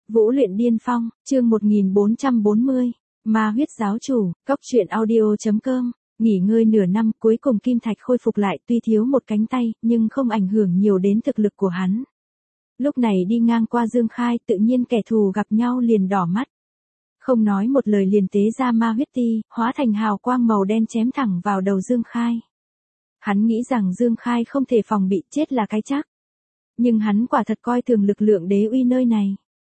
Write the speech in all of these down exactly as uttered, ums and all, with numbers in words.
Vũ luyện điên phong, chương một nghìn bốn trăm bốn mươi, Ma huyết giáo chủ, cốc truyện audio.com, nghỉ ngơi nửa năm cuối cùng Kim Thạch khôi phục lại tuy thiếu một cánh tay nhưng không ảnh hưởng nhiều đến thực lực của hắn. Lúc này đi ngang qua Dương Khai tự nhiên kẻ thù gặp nhau liền đỏ mắt. Không nói một lời liền tế ra ma huyết ti, hóa thành hào quang màu đen chém thẳng vào đầu Dương Khai. Hắn nghĩ rằng Dương Khai không thể phòng bị chết là cái chắc. Nhưng hắn quả thật coi thường lực lượng đế uy nơi này.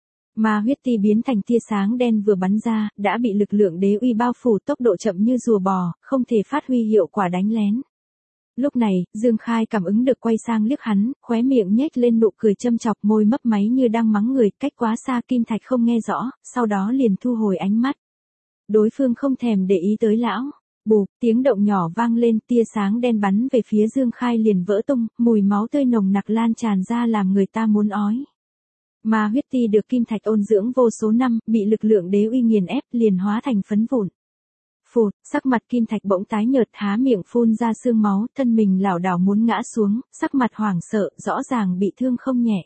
Ma huyết ti biến thành tia sáng đen vừa bắn ra, đã bị lực lượng đế uy bao phủ tốc độ chậm như rùa bò, không thể phát huy hiệu quả đánh lén. Lúc này, Dương Khai cảm ứng được quay sang liếc hắn, khóe miệng nhếch lên nụ cười châm chọc môi mấp máy như đang mắng người, cách quá xa Kim Thạch không nghe rõ, sau đó liền thu hồi ánh mắt. Đối phương không thèm để ý tới lão. Bụp, tiếng động nhỏ vang lên, tia sáng đen bắn về phía Dương Khai liền vỡ tung, mùi máu tươi nồng nặc lan tràn ra làm người ta muốn ói. Ma huyết ti được Kim Thạch ôn dưỡng vô số năm, bị lực lượng đế uy nghiền ép liền hóa thành phấn vụn. Phụt, sắc mặt Kim Thạch bỗng tái nhợt, há miệng phun ra sương máu, thân mình lảo đảo muốn ngã xuống, sắc mặt hoảng sợ, rõ ràng bị thương không nhẹ.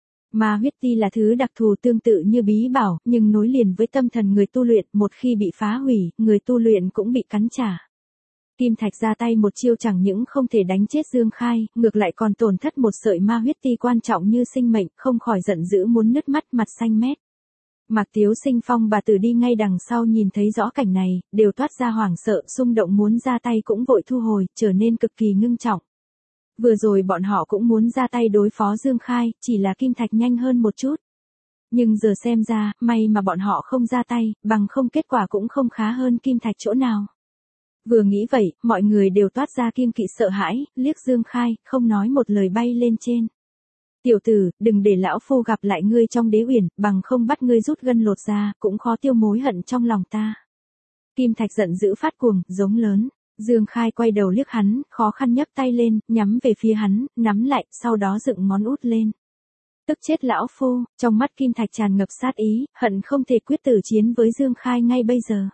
Ma huyết ti là thứ đặc thù tương tự như bí bảo, nhưng nối liền với tâm thần người tu luyện, một khi bị phá hủy, người tu luyện cũng bị cắn trả. Kim Thạch ra tay một chiêu chẳng những không thể đánh chết Dương Khai, ngược lại còn tổn thất một sợi ma huyết ti quan trọng như sinh mệnh, không khỏi giận dữ muốn nứt mắt, mặt xanh mét. Mạc Tiếu Sinh Phong bà tử đi ngay đằng sau nhìn thấy rõ cảnh này, đều toát ra hoảng sợ, xung động muốn ra tay cũng vội thu hồi, trở nên cực kỳ ngưng trọng. Vừa rồi bọn họ cũng muốn ra tay đối phó Dương Khai, chỉ là Kim Thạch nhanh hơn một chút. Nhưng giờ xem ra, may mà bọn họ không ra tay, bằng không kết quả cũng không khá hơn Kim Thạch chỗ nào. Vừa nghĩ vậy, mọi người đều toát ra kiêng kỵ sợ hãi, liếc Dương Khai, không nói một lời bay lên trên. Tiểu tử, đừng để lão phu gặp lại ngươi trong đế uyển, bằng không bắt ngươi rút gân lột ra, cũng khó tiêu mối hận trong lòng ta. Kim Thạch giận dữ phát cuồng, giống lớn. Dương Khai quay đầu liếc hắn, khó khăn nhấc tay lên, nhắm về phía hắn, nắm lại, sau đó dựng ngón út lên. Tức chết lão phu, trong mắt Kim Thạch tràn ngập sát ý, hận không thể quyết tử chiến với Dương Khai ngay bây giờ.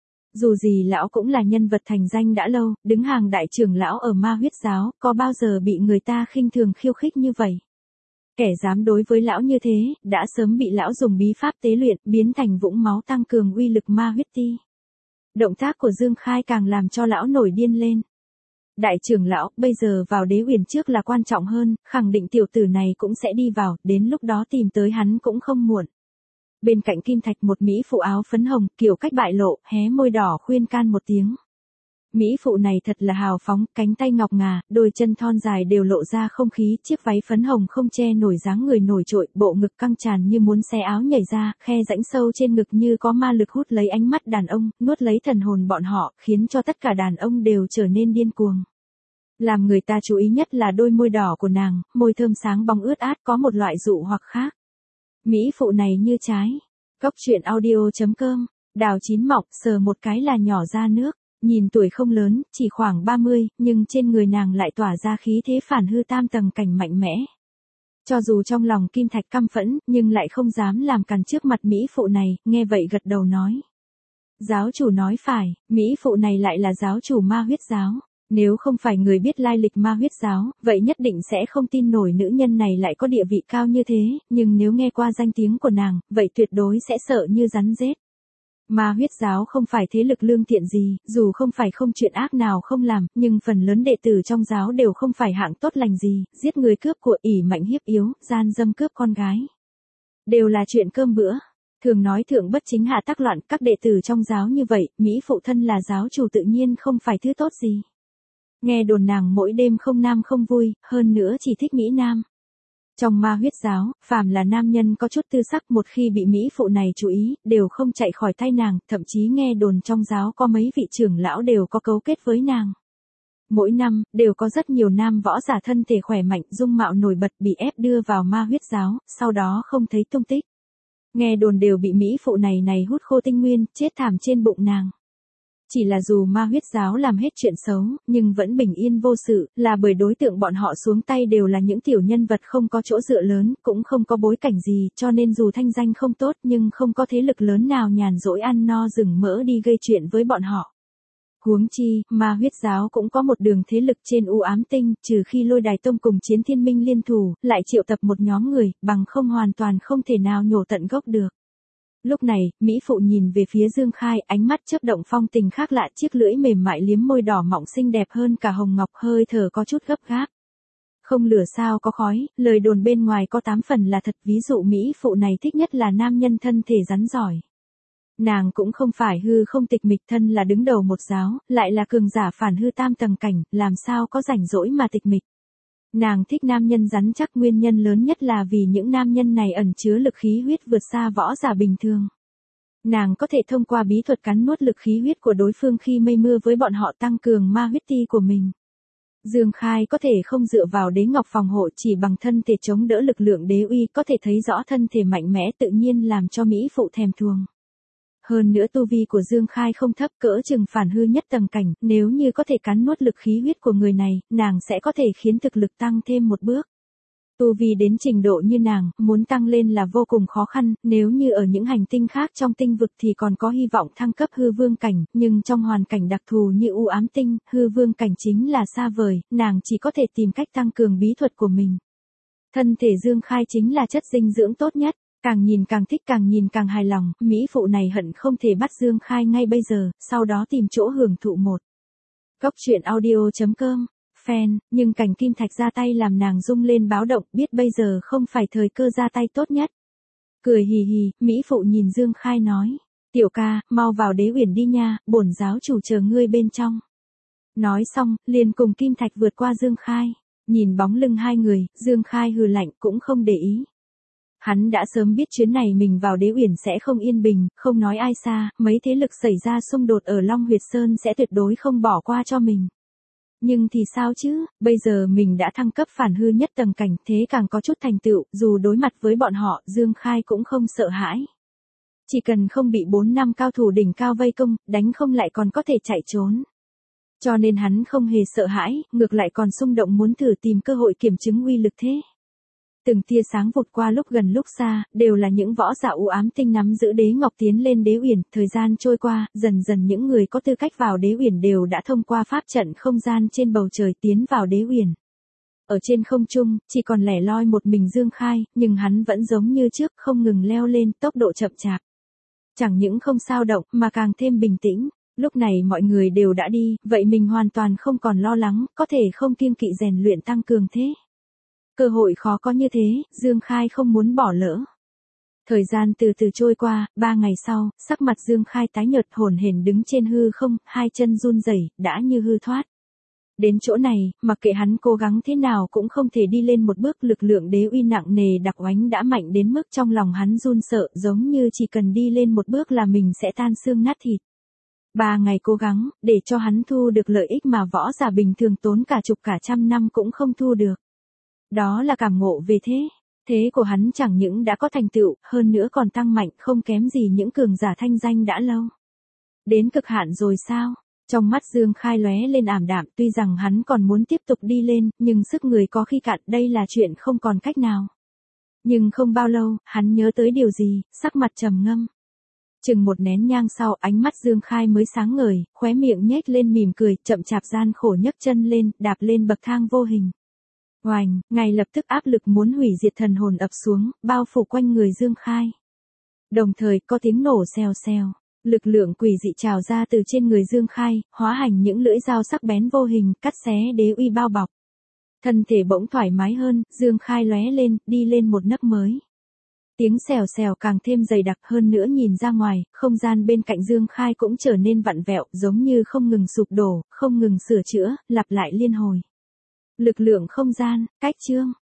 Dù gì lão cũng là nhân vật thành danh đã lâu, đứng hàng đại trưởng lão ở ma huyết giáo, có bao giờ bị người ta khinh thường khiêu khích như vậy. Kẻ dám đối với lão như thế, đã sớm bị lão dùng bí pháp tế luyện, biến thành vũng máu tăng cường uy lực ma huyết ti. Động tác của Dương Khai càng làm cho lão nổi điên lên. Đại trưởng lão, bây giờ vào đế uyển trước là quan trọng hơn, khẳng định tiểu tử này cũng sẽ đi vào, đến lúc đó tìm tới hắn cũng không muộn. Bên cạnh Kim Thạch một mỹ phụ áo phấn hồng, kiểu cách bại lộ, hé môi đỏ khuyên can một tiếng. Mỹ phụ này thật là hào phóng, cánh tay ngọc ngà, đôi chân thon dài đều lộ ra không khí, chiếc váy phấn hồng không che nổi dáng người nổi trội, bộ ngực căng tràn như muốn xé áo nhảy ra, khe rãnh sâu trên ngực như có ma lực hút lấy ánh mắt đàn ông, nuốt lấy thần hồn bọn họ, khiến cho tất cả đàn ông đều trở nên điên cuồng. Làm người ta chú ý nhất là đôi môi đỏ của nàng, môi thơm sáng bóng ướt át có một loại dụ hoặc khác. Mỹ phụ này như trái. Cốc truyện audio.com, đào chín mọng, sờ một cái là nhỏ ra nước. Nhìn tuổi không lớn, chỉ khoảng ba mươi, nhưng trên người nàng lại tỏa ra khí thế phản hư tam tầng cảnh mạnh mẽ. Cho dù trong lòng Kim Thạch căm phẫn, nhưng lại không dám làm càn trước mặt Mỹ phụ này, nghe vậy gật đầu nói. Giáo chủ nói phải, Mỹ phụ này lại là giáo chủ ma huyết giáo. Nếu không phải người biết lai lịch ma huyết giáo, vậy nhất định sẽ không tin nổi nữ nhân này lại có địa vị cao như thế, nhưng nếu nghe qua danh tiếng của nàng, vậy tuyệt đối sẽ sợ như rắn rết. Ma huyết giáo không phải thế lực lương thiện gì, dù không phải không chuyện ác nào không làm, nhưng phần lớn đệ tử trong giáo đều không phải hạng tốt lành gì, giết người cướp của, ỷ mạnh hiếp yếu, gian dâm cướp con gái. Đều là chuyện cơm bữa. Thường nói thượng bất chính hạ tắc loạn, các đệ tử trong giáo như vậy, Mỹ phụ thân là giáo chủ tự nhiên không phải thứ tốt gì. Nghe đồn nàng mỗi đêm không nam không vui, hơn nữa chỉ thích Mỹ nam. Trong ma huyết giáo, phàm là nam nhân có chút tư sắc một khi bị Mỹ phụ này chú ý, đều không chạy khỏi tay nàng, thậm chí nghe đồn trong giáo có mấy vị trưởng lão đều có cấu kết với nàng. Mỗi năm, đều có rất nhiều nam võ giả thân thể khỏe mạnh, dung mạo nổi bật bị ép đưa vào ma huyết giáo, sau đó không thấy tung tích. Nghe đồn đều bị Mỹ phụ này này hút khô tinh nguyên, chết thảm trên bụng nàng. Chỉ là dù ma huyết giáo làm hết chuyện xấu, nhưng vẫn bình yên vô sự, là bởi đối tượng bọn họ xuống tay đều là những tiểu nhân vật không có chỗ dựa lớn, cũng không có bối cảnh gì, cho nên dù thanh danh không tốt nhưng không có thế lực lớn nào nhàn rỗi ăn no rừng mỡ đi gây chuyện với bọn họ. Huống chi, ma huyết giáo cũng có một đường thế lực trên u ám tinh, trừ khi Lôi Đài Tông cùng Chiến Thiên Minh liên thủ, lại triệu tập một nhóm người, bằng không hoàn toàn không thể nào nhổ tận gốc được. Lúc này, Mỹ Phụ nhìn về phía Dương Khai, ánh mắt chớp động phong tình khác lạ, chiếc lưỡi mềm mại liếm môi đỏ mọng xinh đẹp hơn cả hồng ngọc, hơi thở có chút gấp gáp. Không lửa sao có khói, lời đồn bên ngoài có tám phần là thật, ví dụ Mỹ Phụ này thích nhất là nam nhân thân thể rắn giỏi. Nàng cũng không phải hư không tịch mịch, thân là đứng đầu một giáo, lại là cường giả phản hư tam tầng cảnh, làm sao có rảnh rỗi mà tịch mịch. Nàng thích nam nhân rắn chắc, nguyên nhân lớn nhất là vì những nam nhân này ẩn chứa lực khí huyết vượt xa võ giả bình thường. Nàng có thể thông qua bí thuật cắn nuốt lực khí huyết của đối phương khi mây mưa với bọn họ, tăng cường ma huyết ti của mình. Dương Khai có thể không dựa vào đế ngọc phòng hộ, chỉ bằng thân thể chống đỡ lực lượng đế uy, có thể thấy rõ thân thể mạnh mẽ tự nhiên làm cho Mỹ Phụ thèm thuồng. Hơn nữa tu vi của Dương Khai không thấp, cỡ chừng phản hư nhất tầng cảnh, nếu như có thể cắn nuốt lực khí huyết của người này, nàng sẽ có thể khiến thực lực tăng thêm một bước. Tu vi đến trình độ như nàng, muốn tăng lên là vô cùng khó khăn, nếu như ở những hành tinh khác trong tinh vực thì còn có hy vọng thăng cấp hư vương cảnh, nhưng trong hoàn cảnh đặc thù như u ám tinh, hư vương cảnh chính là xa vời, nàng chỉ có thể tìm cách tăng cường bí thuật của mình. Thân thể Dương Khai chính là chất dinh dưỡng tốt nhất. Càng nhìn càng thích, càng nhìn càng hài lòng, Mỹ Phụ này hận không thể bắt Dương Khai ngay bây giờ, sau đó tìm chỗ hưởng thụ một. Cốc truyện audio chấm com, fan, nhưng cảnh kim thạch ra tay làm nàng rung lên báo động, biết bây giờ không phải thời cơ ra tay tốt nhất. Cười hì hì, Mỹ Phụ nhìn Dương Khai nói, tiểu ca, mau vào đế uyển đi nha, bổn giáo chủ chờ ngươi bên trong. Nói xong, liền cùng kim thạch vượt qua Dương Khai, nhìn bóng lưng hai người, Dương Khai hừ lạnh cũng không để ý. Hắn đã sớm biết chuyến này mình vào đế uyển sẽ không yên bình, không nói ai xa, mấy thế lực xảy ra xung đột ở Long Huyệt Sơn sẽ tuyệt đối không bỏ qua cho mình. Nhưng thì sao chứ, bây giờ mình đã thăng cấp phản hư nhất tầng cảnh, thế càng có chút thành tựu, dù đối mặt với bọn họ, Dương Khai cũng không sợ hãi. Chỉ cần không bị bốn năm cao thủ đỉnh cao vây công, đánh không lại còn có thể chạy trốn. Cho nên hắn không hề sợ hãi, ngược lại còn xung động muốn thử tìm cơ hội kiểm chứng uy lực thế. Từng tia sáng vụt qua lúc gần lúc xa, đều là những võ giả u ám tinh nắm giữ đế ngọc tiến lên đế uyển, thời gian trôi qua, dần dần những người có tư cách vào đế uyển đều đã thông qua pháp trận không gian trên bầu trời tiến vào đế uyển. Ở trên không trung, chỉ còn lẻ loi một mình Dương Khai, nhưng hắn vẫn giống như trước, không ngừng leo lên, tốc độ chậm chạp. Chẳng những không sao động, mà càng thêm bình tĩnh. Lúc này mọi người đều đã đi, vậy mình hoàn toàn không còn lo lắng, có thể không kiêng kỵ rèn luyện tăng cường thế. Cơ hội khó có như thế, Dương Khai không muốn bỏ lỡ. Thời gian từ từ trôi qua, ba ngày sau, sắc mặt Dương Khai tái nhợt, hổn hển đứng trên hư không, hai chân run rẩy, đã như hư thoát. Đến chỗ này, mặc kệ hắn cố gắng thế nào cũng không thể đi lên một bước, lực lượng đế uy nặng nề đặc oánh đã mạnh đến mức trong lòng hắn run sợ, giống như chỉ cần đi lên một bước là mình sẽ tan xương nát thịt. Ba ngày cố gắng, để cho hắn thu được lợi ích mà võ giả bình thường tốn cả chục cả trăm năm cũng không thu được. Đó là cảm ngộ về thế. Thế của hắn chẳng những đã có thành tựu, hơn nữa còn tăng mạnh, không kém gì những cường giả thanh danh đã lâu. Đến cực hạn rồi sao? Trong mắt Dương Khai lóe lên ảm đạm, tuy rằng hắn còn muốn tiếp tục đi lên, nhưng sức người có khi cạn, đây là chuyện không còn cách nào. Nhưng không bao lâu, hắn nhớ tới điều gì, sắc mặt trầm ngâm. Chừng một nén nhang sau, ánh mắt Dương Khai mới sáng ngời, khóe miệng nhếch lên mỉm cười, chậm chạp gian khổ nhấc chân lên, đạp lên bậc thang vô hình. Oành, ngay lập tức áp lực muốn hủy diệt thần hồn ập xuống, bao phủ quanh người Dương Khai. Đồng thời có tiếng nổ xèo xèo, lực lượng quỷ dị trào ra từ trên người Dương Khai, hóa thành những lưỡi dao sắc bén vô hình, cắt xé đế uy bao bọc. Thân thể bỗng thoải mái hơn, Dương Khai lóe lên, đi lên một nấc mới. Tiếng xèo xèo càng thêm dày đặc hơn nữa, nhìn ra ngoài, không gian bên cạnh Dương Khai cũng trở nên vặn vẹo, giống như không ngừng sụp đổ, không ngừng sửa chữa, lặp lại liên hồi. Lực lượng không gian, cách chương.